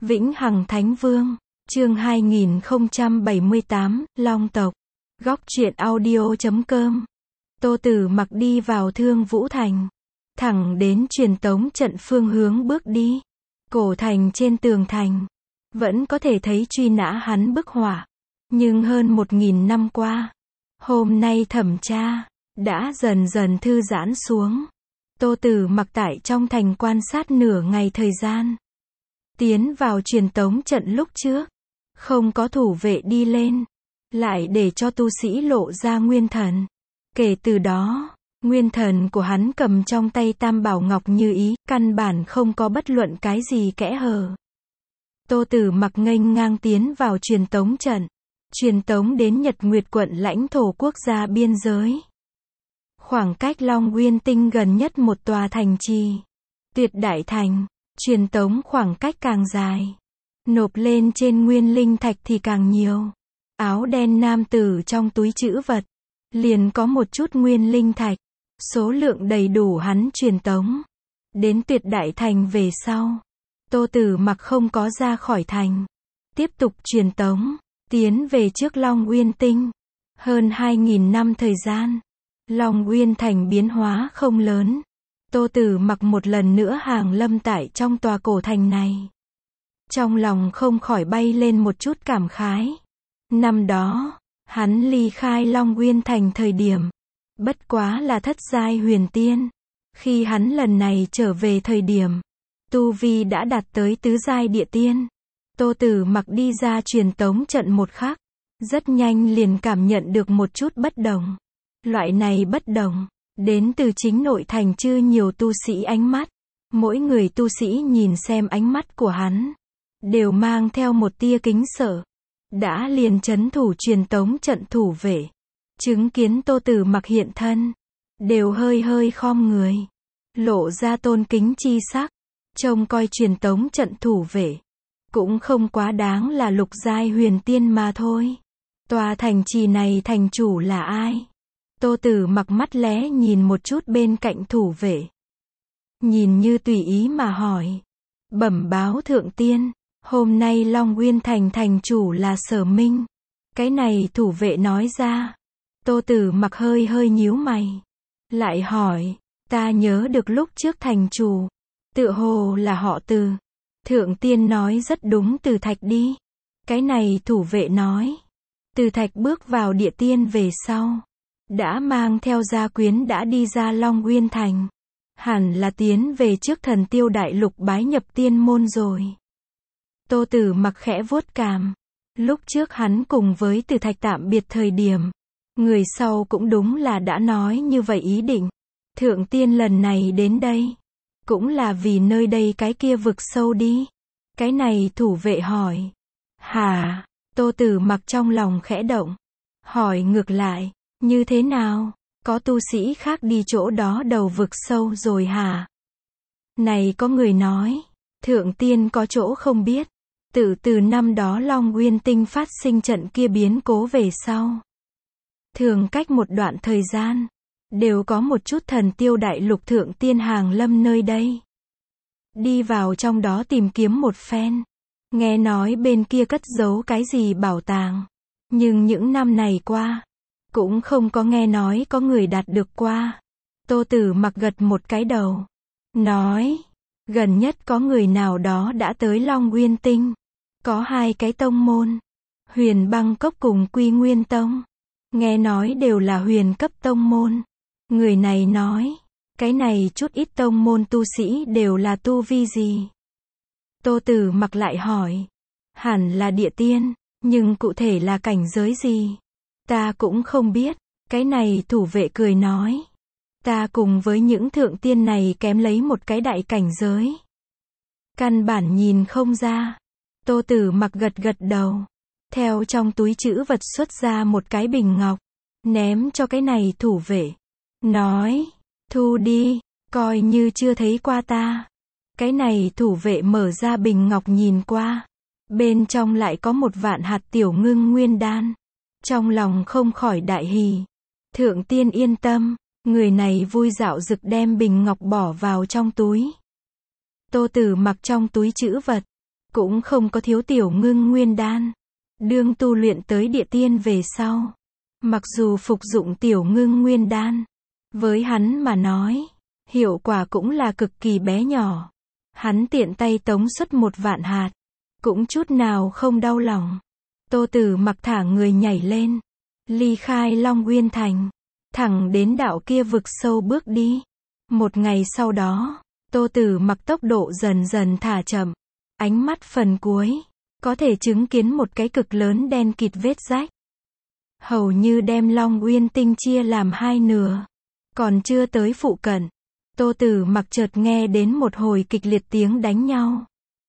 Vĩnh Hằng Thánh Vương, chương 2078, Long tộc. Góc truyện audio.com. Tô Tử Mặc đi vào Thương Vũ Thành, thẳng đến truyền tống trận phương hướng bước đi. Cổ thành trên tường thành, vẫn có thể thấy truy nã hắn bức họa. Nhưng hơn 1000 năm qua, hôm nay thẩm tra, đã dần dần thư giãn xuống. Tô Tử Mặc tại trong thành quan sát nửa ngày thời gian. Tiến vào truyền tống trận lúc trước, không có thủ vệ đi lên, lại để cho tu sĩ lộ ra nguyên thần. Kể từ đó, nguyên thần của hắn cầm trong tay Tam Bảo Ngọc Như Ý, căn bản không có bất luận cái gì kẽ hở. Tô Tử Mặc nghênh ngang tiến vào truyền tống trận, truyền tống đến Nhật Nguyệt quận lãnh thổ quốc gia biên giới. Khoảng cách Long Uyên Tinh gần nhất một tòa thành trì, Tuyệt Đại Thành, truyền tống khoảng cách càng dài, nộp lên trên nguyên linh thạch thì càng nhiều. Áo đen nam tử trong túi trữ vật, liền có một chút nguyên linh thạch, số lượng đầy đủ hắn truyền tống. Đến Tuyệt Đại Thành về sau, Tô Tử Mặc không có ra khỏi thành, tiếp tục truyền tống, tiến về trước Long Uyên Tinh. Hơn 2000 năm thời gian, Long Uyên Thành biến hóa không lớn. Tô Tử Mặc một lần nữa hàng lâm tại trong tòa cổ thành này. Trong lòng không khỏi bay lên một chút cảm khái. Năm đó, hắn ly khai Long Uyên Thành thời điểm, bất quá là thất giai huyền tiên. Khi hắn lần này trở về thời điểm, tu vi đã đạt tới tứ giai địa tiên. Tô Tử Mặc đi ra truyền tống trận một khắc, rất nhanh liền cảm nhận được một chút bất đồng. Loại này bất đồng, đến từ chính nội thành chư nhiều tu sĩ ánh mắt. Mỗi người tu sĩ nhìn xem ánh mắt của hắn, đều mang theo một tia kính sợ. Đã liền trấn thủ truyền tống trận thủ vệ, chứng kiến Tô Tử Mặc hiện thân, đều hơi hơi khom người, lộ ra tôn kính chi sắc. Trông coi truyền tống trận thủ vệ, cũng không quá đáng là lục giai huyền tiên mà thôi. Tòa thành trì này thành chủ là ai? Tô Tử Mặc mắt lé nhìn một chút bên cạnh thủ vệ, nhìn như tùy ý mà hỏi. Bẩm báo thượng tiên, hôm nay Long Uyên Thành thành chủ là Sở Minh. Cái này thủ vệ nói ra. Tô Tử Mặc hơi hơi nhíu mày, lại hỏi, ta nhớ được lúc trước thành chủ, tựa hồ là họ Từ. Thượng tiên nói rất đúng, Từ Thạch đi. Cái này thủ vệ nói. Từ Thạch bước vào địa tiên về sau, đã mang theo gia quyến đã đi ra Long Uyên Thành. Hẳn là tiến về trước Thần Tiêu Đại Lục bái nhập tiên môn rồi. Tô Tử Mặc khẽ vuốt cằm. Lúc trước hắn cùng với Từ Thạch tạm biệt thời điểm, người sau cũng đúng là đã nói như vậy ý định. Thượng tiên lần này đến đây, cũng là vì nơi đây cái kia vực sâu đi. Cái này thủ vệ hỏi. Hả? Tô Tử Mặc trong lòng khẽ động, hỏi ngược lại, như thế nào? Có tu sĩ khác đi chỗ đó đầu vực sâu rồi hả? Này có người nói, thượng tiên có chỗ không biết. Từ năm đó Long Uyên Tinh phát sinh trận kia biến cố về sau, thường cách một đoạn thời gian, đều có một chút Thần Tiêu Đại Lục thượng tiên hàng lâm nơi đây. Đi vào trong đó tìm kiếm một phen. Nghe nói bên kia cất giấu cái gì bảo tàng. Nhưng những năm này qua, cũng không có nghe nói có người đạt được qua. Tô Tử Mặc gật một cái đầu, nói, gần nhất có người nào đó đã tới Long Uyên Tinh. Có hai cái tông môn, Huyền Băng Cốc cùng Quy Nguyên Tông. Nghe nói đều là huyền cấp tông môn. Người này nói, cái này chút ít tông môn tu sĩ đều là tu vi gì? Tô Tử Mặc lại hỏi, hẳn là địa tiên, nhưng cụ thể là cảnh giới gì? Ta cũng không biết. Cái này thủ vệ cười nói, ta cùng với những thượng tiên này kém lấy một cái đại cảnh giới, căn bản nhìn không ra. Tô Tử Mặc gật gật đầu, theo trong túi trữ vật xuất ra một cái bình ngọc, ném cho cái này thủ vệ, nói, thu đi, coi như chưa thấy qua ta. Cái này thủ vệ mở ra bình ngọc nhìn qua, bên trong lại có 1.000 hạt tiểu ngưng nguyên đan. Trong lòng không khỏi đại hỉ. Thượng tiên yên tâm. Người này vui dạo dực đem bình ngọc bỏ vào trong túi. Tô Tử Mặc trong túi trữ vật, cũng không có thiếu Tiểu Ngưng Nguyên đan. Đương tu luyện tới địa tiên về sau, mặc dù phục dụng Tiểu Ngưng Nguyên đan, với hắn mà nói, hiệu quả cũng là cực kỳ bé nhỏ. Hắn tiện tay tống xuất 1.000.000 hạt, cũng chút nào không đau lòng. Tô Tử Mặc thả người nhảy lên, ly khai Long Uyên Thành, thẳng đến đạo kia vực sâu bước đi. Một ngày sau đó, Tô Tử Mặc tốc độ dần dần thả chậm, ánh mắt phần cuối, có thể chứng kiến một cái cực lớn đen kịt vết rách. Hầu như đem Long Uyên Tinh chia làm hai nửa. Còn chưa tới phụ cận, Tô Tử Mặc chợt nghe đến một hồi kịch liệt tiếng đánh nhau.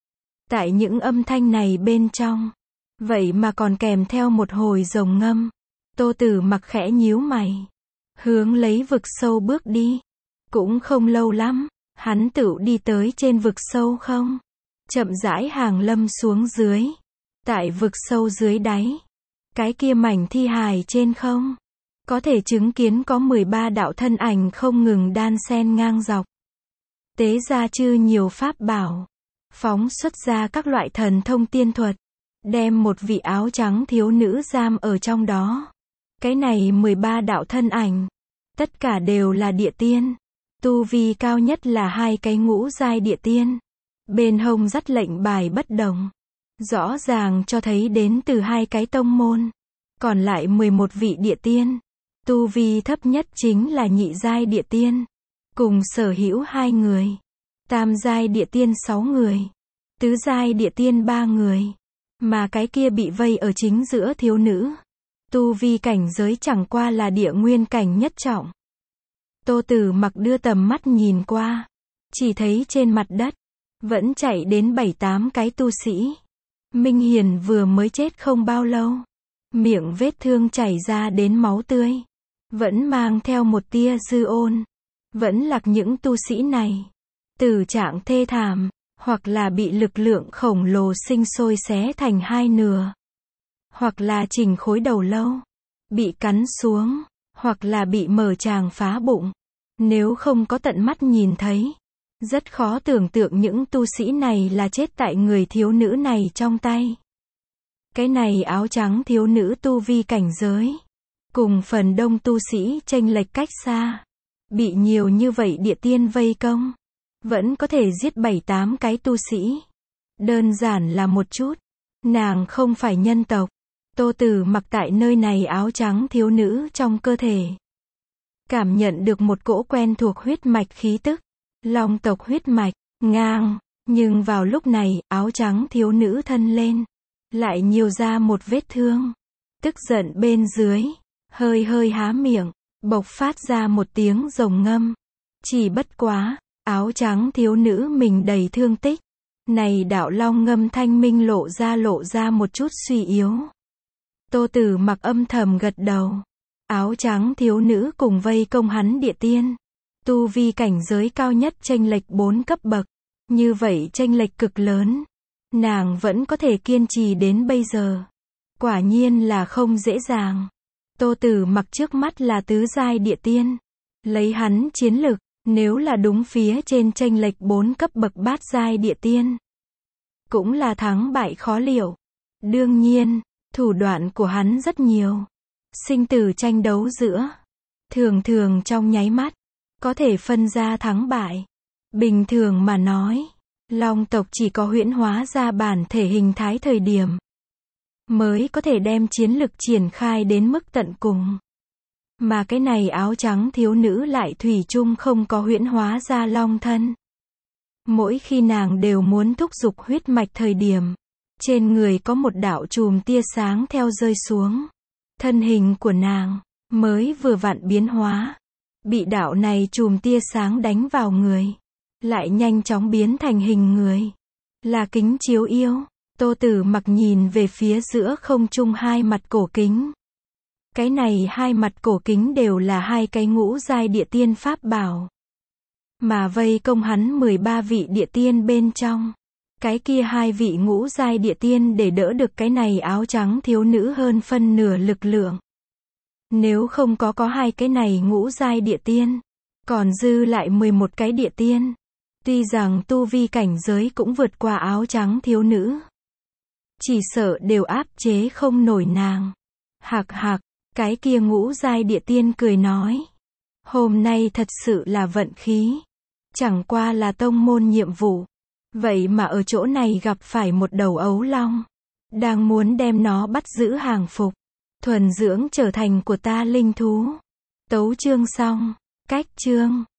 Tại những âm thanh này bên trong, vậy mà còn kèm theo một hồi rồng ngâm. Tô Tử Mặc khẽ nhíu mày, hướng lấy vực sâu bước đi. Cũng không lâu lắm, hắn tựu đi tới trên vực sâu không. Chậm rãi hàng lâm xuống dưới. Tại vực sâu dưới đáy, cái kia mảnh thi hài trên không, có thể chứng kiến có 13 đạo thân ảnh không ngừng đan xen ngang dọc. Tế ra chư nhiều pháp bảo, phóng xuất ra các loại thần thông tiên thuật, đem một vị áo trắng thiếu nữ giam ở trong đó. Cái này 13 đạo thân ảnh, tất cả đều là địa tiên. Tu vi cao nhất là 2 cái ngũ giai địa tiên. Bên hông dắt lệnh bài bất đồng, rõ ràng cho thấy đến từ 2 cái tông môn. Còn lại 11 vị địa tiên, tu vi thấp nhất chính là nhị giai địa tiên, cùng sở hữu 2 người. Tam giai địa tiên 6 người, tứ giai địa tiên 3 người. Mà cái kia bị vây ở chính giữa thiếu nữ, tu vi cảnh giới chẳng qua là địa nguyên cảnh nhất trọng. Tô Tử Mặc đưa tầm mắt nhìn qua, chỉ thấy trên mặt đất vẫn chạy đến 7-8 cái tu sĩ. Minh Hiền vừa mới chết không bao lâu, miệng vết thương chảy ra đến máu tươi, vẫn mang theo một tia dư ôn. Vẫn lạc những tu sĩ này, tử trạng thê thảm, hoặc là bị lực lượng khổng lồ sinh sôi xé thành 2 nửa, hoặc là chỉnh khối đầu lâu, bị cắn xuống, hoặc là bị mở tràng phá bụng. Nếu không có tận mắt nhìn thấy, rất khó tưởng tượng những tu sĩ này là chết tại người thiếu nữ này trong tay. Cái này áo trắng thiếu nữ tu vi cảnh giới, cùng phần đông tu sĩ chênh lệch cách xa. Bị nhiều như vậy địa tiên vây công, vẫn có thể giết 7-8 cái tu sĩ. Đơn giản là một chút, nàng không phải nhân tộc. Tô Tử Mặc tại nơi này áo trắng thiếu nữ trong cơ thể, cảm nhận được một cỗ quen thuộc huyết mạch khí tức. Long tộc huyết mạch, ngang. Nhưng vào lúc này, áo trắng thiếu nữ thân lên, lại nhiều ra một vết thương. Tức giận bên dưới, hơi hơi há miệng, bộc phát ra một tiếng rồng ngâm. Chỉ bất quá, áo trắng thiếu nữ mình đầy thương tích. Này đạo long ngâm thanh minh lộ ra một chút suy yếu. Tô Tử Mặc âm thầm gật đầu. Áo trắng thiếu nữ cùng vây công hắn địa tiên, tu vi cảnh giới cao nhất chênh lệch 4 cấp bậc. Như vậy chênh lệch cực lớn, nàng vẫn có thể kiên trì đến bây giờ. Quả nhiên là không dễ dàng. Tô Tử Mặc trước mắt là tứ giai địa tiên. Lấy hắn chiến lực, nếu là đúng phía trên chênh lệch 4 cấp bậc bát giai địa tiên, cũng là thắng bại khó liệu. Đương nhiên, thủ đoạn của hắn rất nhiều. Sinh tử tranh đấu giữa, thường thường trong nháy mắt, có thể phân ra thắng bại. Bình thường mà nói, long tộc chỉ có huyễn hóa ra bản thể hình thái thời điểm, mới có thể đem chiến lực triển khai đến mức tận cùng. Mà cái này áo trắng thiếu nữ lại thủy chung không có huyễn hóa ra long thân. Mỗi khi nàng đều muốn thúc giục huyết mạch thời điểm, trên người có một đạo chùm tia sáng theo rơi xuống. Thân hình của nàng mới vừa vặn biến hóa, bị đạo này chùm tia sáng đánh vào người, lại nhanh chóng biến thành hình người. Là kính chiếu yêu. Tô Tử Mặc nhìn về phía giữa không trung 2 mặt cổ kính. Cái này 2 mặt cổ kính đều là 2 cái ngũ giai địa tiên pháp bảo. Mà vây công hắn 13 vị địa tiên bên trong, cái kia 2 vị ngũ giai địa tiên để đỡ được cái này áo trắng thiếu nữ hơn phân nửa lực lượng. Nếu không có 2 cái này ngũ giai địa tiên, còn dư lại 11 cái địa tiên. Tuy rằng tu vi cảnh giới cũng vượt qua áo trắng thiếu nữ. Chỉ sợ đều áp chế không nổi nàng. Hạc hạc, cái kia ngũ giai địa tiên cười nói. Hôm nay thật sự là vận khí. Chẳng qua là tông môn nhiệm vụ. Vậy mà ở chỗ này gặp phải một đầu ấu long. Đang muốn đem nó bắt giữ hàng phục. Thuần dưỡng trở thành của ta linh thú. Tấu chương xong. Cách chương.